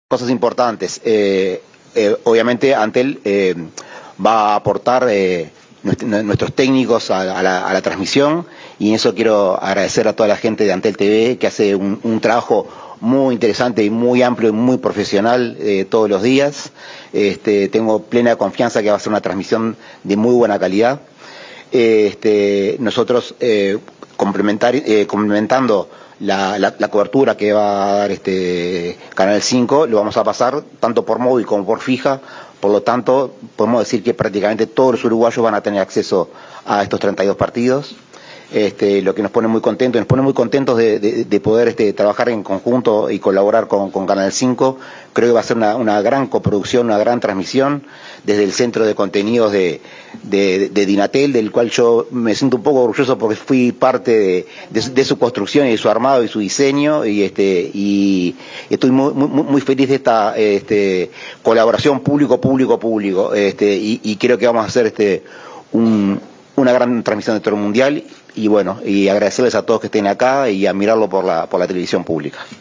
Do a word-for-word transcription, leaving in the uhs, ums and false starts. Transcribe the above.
Cosas importantes. Eh, eh, obviamente Antel eh, va a aportar eh, nuestros técnicos a, a, la, a la transmisión, y en eso quiero agradecer a toda la gente de Antel T V, que hace un, un trabajo muy interesante y muy amplio y muy profesional eh, todos los días. Este, tengo plena confianza que va a ser una transmisión de muy buena calidad. Este, nosotros eh, complementar, eh, complementando La, la, la cobertura que va a dar este Canal cinco, lo vamos a pasar tanto por móvil como por fija. Por lo tanto, podemos decir que prácticamente todos los uruguayos van a tener acceso a estos treinta y dos partidos. Este, lo que nos pone muy contentos, nos pone muy contentos de, de, de poder este, trabajar en conjunto y colaborar con, con Canal cinco. Creo que va a ser una, una gran coproducción, una gran transmisión desde el centro de contenidos de, de, de Dinatel, del cual yo me siento un poco orgulloso porque fui parte de, de, de su construcción y de su armado y su diseño, y este y estoy muy, muy, muy feliz de esta este, colaboración público-público-público, este, y, y creo que vamos a hacer este un, una gran transmisión de todo el mundial. Y bueno, y agradecerles a todos que estén acá y admirarlo por la, por la televisión pública.